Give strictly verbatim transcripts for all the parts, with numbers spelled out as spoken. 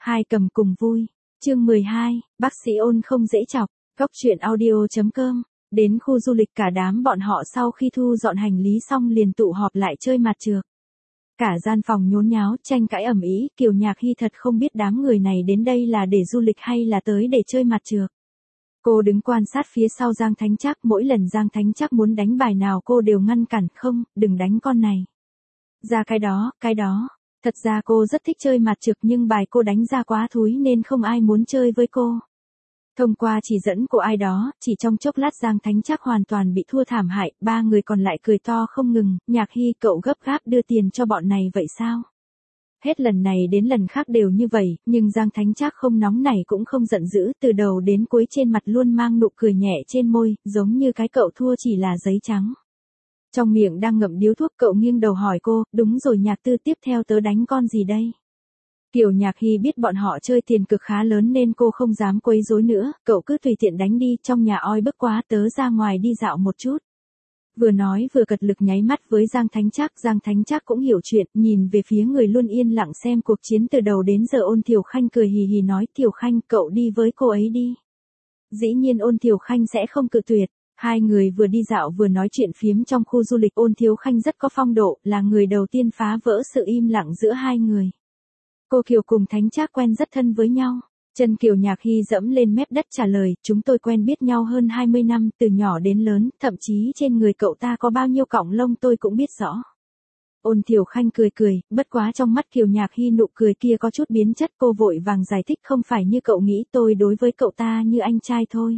Hai cầm cùng vui. Chương mười hai, bác sĩ Ôn không dễ chọc. Góc truyện audio chấm com. Đến khu du lịch cả đám bọn họ sau khi thu dọn hành lý xong liền tụ họp lại chơi mặt trược. Cả gian phòng nhốn nháo, tranh cãi ầm ĩ, Kiều Nhạc Hy thật không biết đám người này đến đây là để du lịch hay là tới để chơi mặt trược. Cô đứng quan sát phía sau Giang Thánh Trác, mỗi lần Giang Thánh Trác muốn đánh bài nào cô đều ngăn cản, không, đừng đánh con này. Ra cái đó, cái đó. Thật ra cô rất thích chơi mặt trược nhưng bài cô đánh ra quá thúi nên không ai muốn chơi với cô. Thông qua chỉ dẫn của ai đó, chỉ trong chốc lát Giang Thánh Trác hoàn toàn bị thua thảm hại, ba người còn lại cười to không ngừng, Nhạc Hy cậu gấp gáp đưa tiền cho bọn này vậy sao? Hết lần này đến lần khác đều như vậy, nhưng Giang Thánh Trác không nóng nảy cũng không giận dữ, từ đầu đến cuối trên mặt luôn mang nụ cười nhẹ trên môi, giống như cái cậu thua chỉ là giấy trắng. Trong miệng đang ngậm điếu thuốc cậu nghiêng đầu hỏi cô, đúng rồi Nhạc Tư, tiếp theo tớ đánh con gì đây? Kiều Nhạc Hy biết bọn họ chơi tiền cực khá lớn nên cô không dám quấy rối nữa, cậu cứ tùy tiện đánh đi, trong nhà oi bức quá, tớ ra ngoài đi dạo một chút. Vừa nói vừa cật lực nháy mắt với Giang Thánh Trác, Giang Thánh Trác cũng hiểu chuyện, nhìn về phía người luôn yên lặng xem cuộc chiến từ đầu đến giờ Ôn Thiều Khanh cười hì hì nói, Thiều Khanh cậu đi với cô ấy đi. Dĩ nhiên Ôn Thiều Khanh sẽ không cự tuyệt. Hai người vừa đi dạo vừa nói chuyện phiếm trong khu du lịch. Ôn Thiếu Khanh rất có phong độ, là người đầu tiên phá vỡ sự im lặng giữa hai người. Cô Kiều cùng Thánh Trác quen rất thân với nhau. Chân Kiều Nhạc Hy dẫm lên mép đất trả lời, chúng tôi quen biết nhau hơn hai mươi năm, từ nhỏ đến lớn, thậm chí trên người cậu ta có bao nhiêu cọng lông tôi cũng biết rõ. Ôn Thiều Khanh cười cười, bất quá trong mắt Kiều Nhạc Hy nụ cười kia có chút biến chất, cô vội vàng giải thích, không phải như cậu nghĩ, tôi đối với cậu ta như anh trai thôi.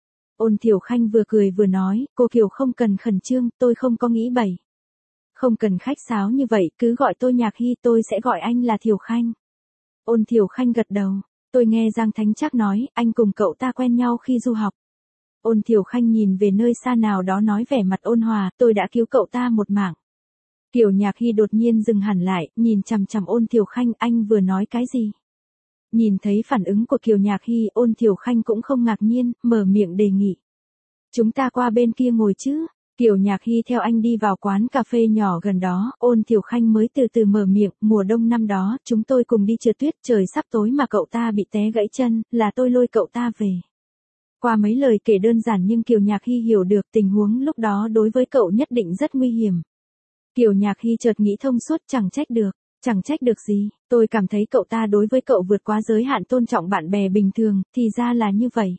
Ôn Thiều Khanh vừa cười vừa nói, cô Kiều không cần khẩn trương, tôi không có nghĩ bậy. Không cần khách sáo như vậy, cứ gọi tôi Nhạc Hy, tôi sẽ gọi anh là Thiều Khanh. Ôn Thiều Khanh gật đầu, tôi nghe Giang Thánh Trác nói, anh cùng cậu ta quen nhau khi du học. Ôn Thiều Khanh nhìn về nơi xa nào đó nói vẻ mặt ôn hòa, tôi đã cứu cậu ta một mạng. Kiều Nhạc Hy đột nhiên dừng hẳn lại, nhìn chằm chằm Ôn Thiều Khanh, anh vừa nói cái gì? Nhìn thấy phản ứng của Kiều Nhạc Hy, Ôn Thiều Khanh cũng không ngạc nhiên, mở miệng đề nghị. Chúng ta qua bên kia ngồi chứ? Kiều Nhạc Hy theo anh đi vào quán cà phê nhỏ gần đó, Ôn Thiều Khanh mới từ từ mở miệng, mùa đông năm đó, chúng tôi cùng đi trượt tuyết, trời sắp tối mà cậu ta bị té gãy chân, là tôi lôi cậu ta về. Qua mấy lời kể đơn giản nhưng Kiều Nhạc Hy hiểu được tình huống lúc đó đối với cậu nhất định rất nguy hiểm. Kiều Nhạc Hy chợt nghĩ thông suốt, chẳng trách được. Chẳng trách được gì, tôi cảm thấy cậu ta đối với cậu vượt quá giới hạn tôn trọng bạn bè bình thường, thì ra là như vậy.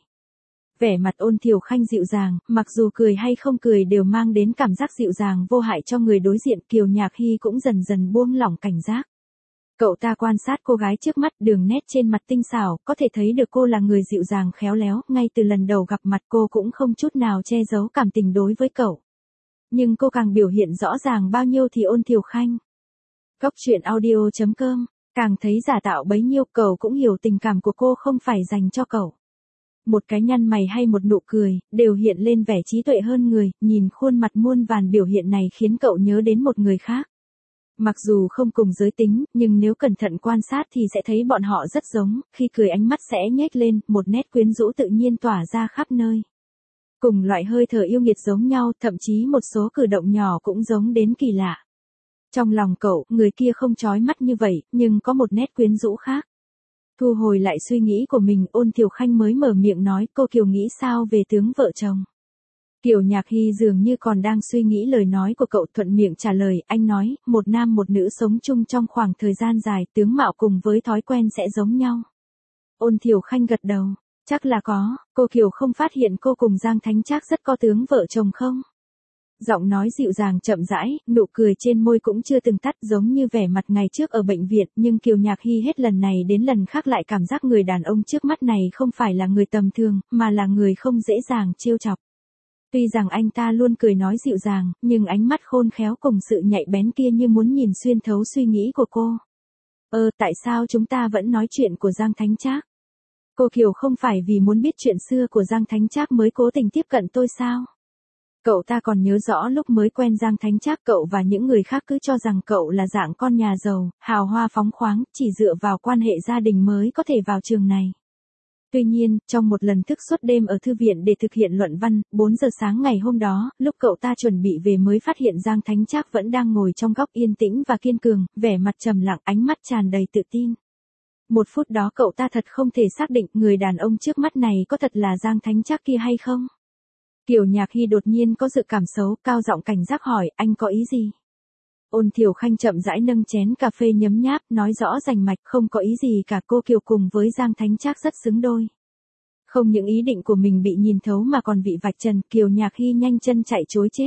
Vẻ mặt Ôn Thiều Khanh dịu dàng, mặc dù cười hay không cười đều mang đến cảm giác dịu dàng vô hại cho người đối diện. Kiều Nhạc Hy cũng dần dần buông lỏng cảnh giác. Cậu ta quan sát cô gái trước mắt, đường nét trên mặt tinh xảo, có thể thấy được cô là người dịu dàng khéo léo, ngay từ lần đầu gặp mặt cô cũng không chút nào che giấu cảm tình đối với cậu. Nhưng cô càng biểu hiện rõ ràng bao nhiêu thì Ôn Thiều Khanh. Góc truyện audio chấm com, càng thấy giả tạo bấy nhiêu, cậu cũng hiểu tình cảm của cô không phải dành cho cậu. Một cái nhăn mày hay một nụ cười, đều hiện lên vẻ trí tuệ hơn người, nhìn khuôn mặt muôn vàn biểu hiện này khiến cậu nhớ đến một người khác. Mặc dù không cùng giới tính, nhưng nếu cẩn thận quan sát thì sẽ thấy bọn họ rất giống, khi cười ánh mắt sẽ nhếch lên, một nét quyến rũ tự nhiên tỏa ra khắp nơi. Cùng loại hơi thở yêu nghiệt giống nhau, thậm chí một số cử động nhỏ cũng giống đến kỳ lạ. Trong lòng cậu, người kia không chói mắt như vậy, nhưng có một nét quyến rũ khác. Thu hồi lại suy nghĩ của mình, Ôn Thiều Khanh mới mở miệng nói, cô Kiều nghĩ sao về tướng vợ chồng? Kiều Nhạc Hy dường như còn đang suy nghĩ lời nói của cậu, thuận miệng trả lời, anh nói, một nam một nữ sống chung trong khoảng thời gian dài, tướng mạo cùng với thói quen sẽ giống nhau. Ôn Thiều Khanh gật đầu, chắc là có, cô Kiều không phát hiện cô cùng Giang Thánh Trác rất có tướng vợ chồng không? Giọng nói dịu dàng chậm rãi, nụ cười trên môi cũng chưa từng tắt, giống như vẻ mặt ngày trước ở bệnh viện, nhưng Kiều Nhạc Hy hết lần này đến lần khác lại cảm giác người đàn ông trước mắt này không phải là người tầm thường, mà là người không dễ dàng trêu chọc. Tuy rằng anh ta luôn cười nói dịu dàng, nhưng ánh mắt khôn khéo cùng sự nhạy bén kia như muốn nhìn xuyên thấu suy nghĩ của cô. Ơ, tại sao chúng ta vẫn nói chuyện của Giang Thánh Trác? Cô Kiều không phải vì muốn biết chuyện xưa của Giang Thánh Trác mới cố tình tiếp cận tôi sao? Cậu ta còn nhớ rõ lúc mới quen Giang Thánh Trác, cậu và những người khác cứ cho rằng cậu là dạng con nhà giàu, hào hoa phóng khoáng, chỉ dựa vào quan hệ gia đình mới có thể vào trường này. Tuy nhiên, trong một lần thức suốt đêm ở thư viện để thực hiện luận văn, bốn giờ sáng ngày hôm đó, lúc cậu ta chuẩn bị về mới phát hiện Giang Thánh Trác vẫn đang ngồi trong góc yên tĩnh và kiên cường, vẻ mặt trầm lặng, ánh mắt tràn đầy tự tin. Một phút đó cậu ta thật không thể xác định người đàn ông trước mắt này có thật là Giang Thánh Trác kia hay không. Kiều Nhạc Hy đột nhiên có dự cảm xấu, cao giọng cảnh giác hỏi, anh có ý gì? Ôn Thiều Khanh chậm rãi nâng chén cà phê nhấm nháp, nói rõ rành mạch, không có ý gì cả, cô Kiều cùng với Giang Thánh Trác rất xứng đôi. Không những ý định của mình bị nhìn thấu mà còn bị vạch trần, Kiều Nhạc Hy nhanh chân chạy trối chết.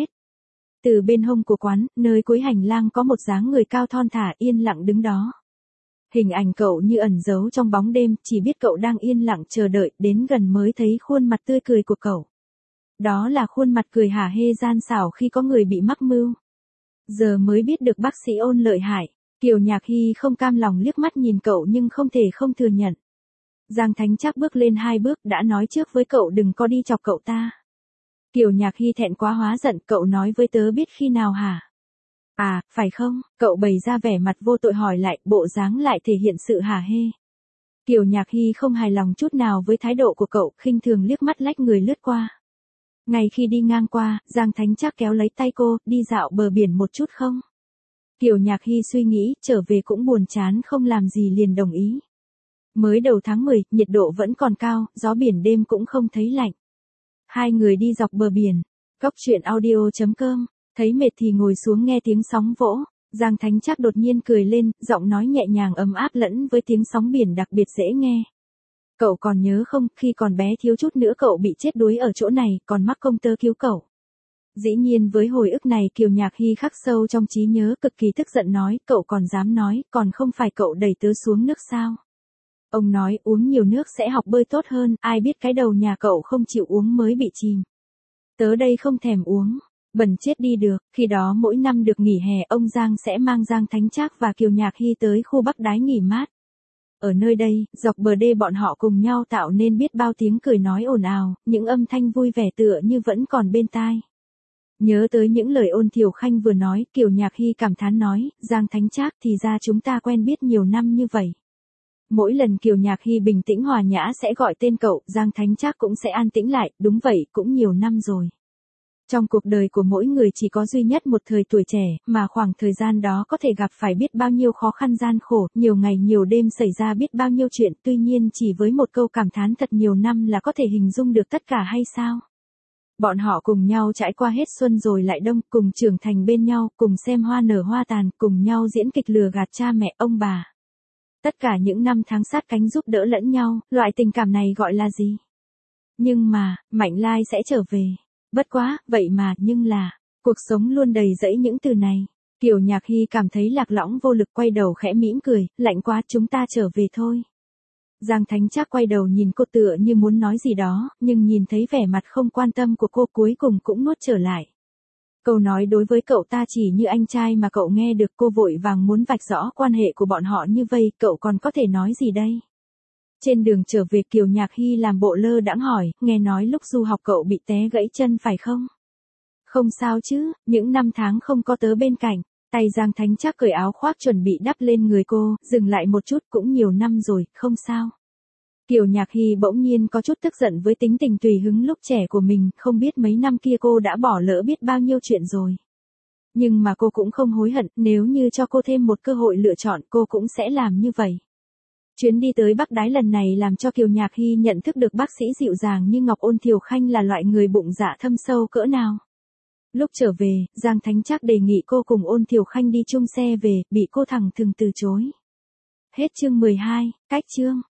Từ bên hông của quán, nơi cuối hành lang có một dáng người cao thon thả yên lặng đứng đó. Hình ảnh cậu như ẩn giấu trong bóng đêm, chỉ biết cậu đang yên lặng chờ đợi, đến gần mới thấy khuôn mặt tươi cười của cậu. Đó là khuôn mặt cười hả hê gian xảo khi có người bị mắc mưu. Giờ mới biết được bác sĩ Ôn lợi hại. Kiều Nhạc Hy không cam lòng liếc mắt nhìn cậu nhưng không thể không thừa nhận. Giang Thánh Trác bước lên hai bước, đã nói trước với cậu đừng có đi chọc cậu ta. Kiều Nhạc Hy thẹn quá hóa giận, cậu nói với tớ biết khi nào hả? À, phải không? Cậu bày ra vẻ mặt vô tội hỏi lại, bộ dáng lại thể hiện sự hả hê. Kiều Nhạc Hy không hài lòng chút nào với thái độ của cậu, khinh thường liếc mắt lách người lướt qua. Ngay khi đi ngang qua, Giang Thánh Trác kéo lấy tay cô, đi dạo bờ biển một chút không? Kiều Nhạc Hy suy nghĩ, trở về cũng buồn chán không làm gì liền đồng ý. Mới đầu tháng mười, nhiệt độ vẫn còn cao, gió biển đêm cũng không thấy lạnh. Hai người đi dọc bờ biển. Cóc truyện audio chấm com, thấy mệt thì ngồi xuống nghe tiếng sóng vỗ. Giang Thánh Trác đột nhiên cười lên, giọng nói nhẹ nhàng ấm áp lẫn với tiếng sóng biển đặc biệt dễ nghe. Cậu còn nhớ không, khi còn bé thiếu chút nữa cậu bị chết đuối ở chỗ này, còn mắc công tớ cứu cậu. Dĩ nhiên với hồi ức này Kiều Nhạc Hy khắc sâu trong trí nhớ, cực kỳ tức giận nói, cậu còn dám nói, còn không phải cậu đẩy tớ xuống nước sao? Ông nói uống nhiều nước sẽ học bơi tốt hơn, ai biết cái đầu nhà cậu không chịu uống mới bị chìm. Tớ đây không thèm uống, bẩn chết đi được. Khi đó mỗi năm được nghỉ hè ông Giang sẽ mang Giang Thánh Trác và Kiều Nhạc Hy tới khu Bắc Đái nghỉ mát. Ở nơi đây, dọc bờ đê bọn họ cùng nhau tạo nên biết bao tiếng cười nói ồn ào, những âm thanh vui vẻ tựa như vẫn còn bên tai. Nhớ tới những lời Ôn Thiều Khanh vừa nói, Kiều Nhạc Hy cảm thán nói, Giang Thánh Trác thì ra chúng ta quen biết nhiều năm như vậy. Mỗi lần Kiều Nhạc Hy bình tĩnh hòa nhã sẽ gọi tên cậu, Giang Thánh Trác cũng sẽ an tĩnh lại, đúng vậy, cũng nhiều năm rồi. Trong cuộc đời của mỗi người chỉ có duy nhất một thời tuổi trẻ, mà khoảng thời gian đó có thể gặp phải biết bao nhiêu khó khăn gian khổ, nhiều ngày nhiều đêm xảy ra biết bao nhiêu chuyện, tuy nhiên chỉ với một câu cảm thán thật nhiều năm là có thể hình dung được tất cả hay sao? Bọn họ cùng nhau trải qua hết xuân rồi lại đông, cùng trưởng thành bên nhau, cùng xem hoa nở hoa tàn, cùng nhau diễn kịch lừa gạt cha mẹ ông bà. Tất cả những năm tháng sát cánh giúp đỡ lẫn nhau, loại tình cảm này gọi là gì? Nhưng mà, Mạnh Lai sẽ trở về. Bất quá, vậy mà, nhưng là, cuộc sống luôn đầy rẫy những từ này. Kiều Nhạc Hy cảm thấy lạc lõng vô lực quay đầu khẽ mỉm cười, lạnh quá chúng ta trở về thôi. Giang Thánh Trác quay đầu nhìn cô tựa như muốn nói gì đó, nhưng nhìn thấy vẻ mặt không quan tâm của cô cuối cùng cũng nuốt trở lại. Câu nói đối với cậu ta chỉ như anh trai mà cậu nghe được, cô vội vàng muốn vạch rõ quan hệ của bọn họ như vây, cậu còn có thể nói gì đây? Trên đường trở về Kiều Nhạc Hy làm bộ lơ đãng hỏi, nghe nói lúc du học cậu bị té gãy chân phải không? Không sao chứ, những năm tháng không có tớ bên cạnh. Tay Giang Thánh Trác cởi áo khoác chuẩn bị đắp lên người cô, dừng lại một chút, cũng nhiều năm rồi, không sao. Kiều Nhạc Hy bỗng nhiên có chút tức giận với tính tình tùy hứng lúc trẻ của mình, không biết mấy năm kia cô đã bỏ lỡ biết bao nhiêu chuyện rồi. Nhưng mà cô cũng không hối hận, nếu như cho cô thêm một cơ hội lựa chọn cô cũng sẽ làm như vậy. Chuyến đi tới Bắc Đái lần này làm cho Kiều Nhạc Hy nhận thức được bác sĩ dịu dàng như Ngọc Ôn Thiều Khanh là loại người bụng dạ thâm sâu cỡ nào. Lúc trở về, Giang Thánh Trác đề nghị cô cùng Ôn Thiều Khanh đi chung xe về, bị cô thẳng thừng từ chối. Hết chương mười hai, cách chương.